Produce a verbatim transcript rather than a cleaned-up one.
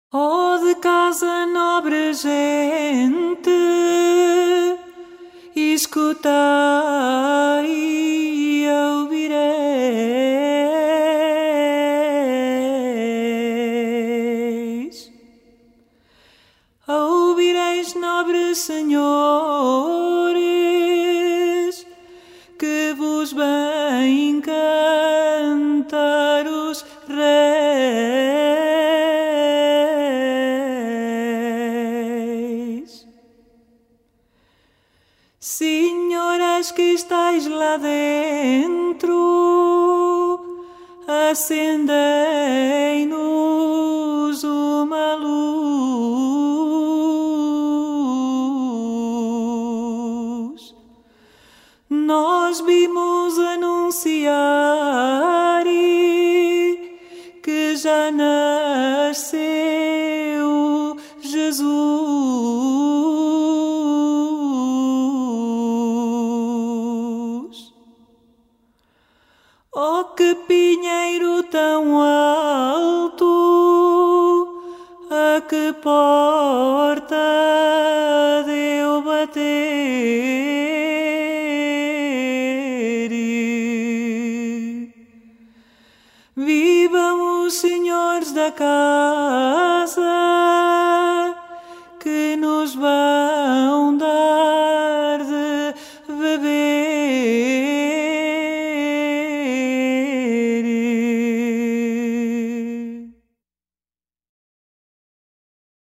Oh, de casa nobre gente, escutai e ouvireis. Ouvireis, nobres senhores, que vos vem cantar os reis. Senhoras que estáis lá dentro, acendei-nos uma luz. Nós vimos anunciar que já nasceu Jesus. Oh, que pinheiro tão alto, a que porta deu bater. Vivam os senhores da casa,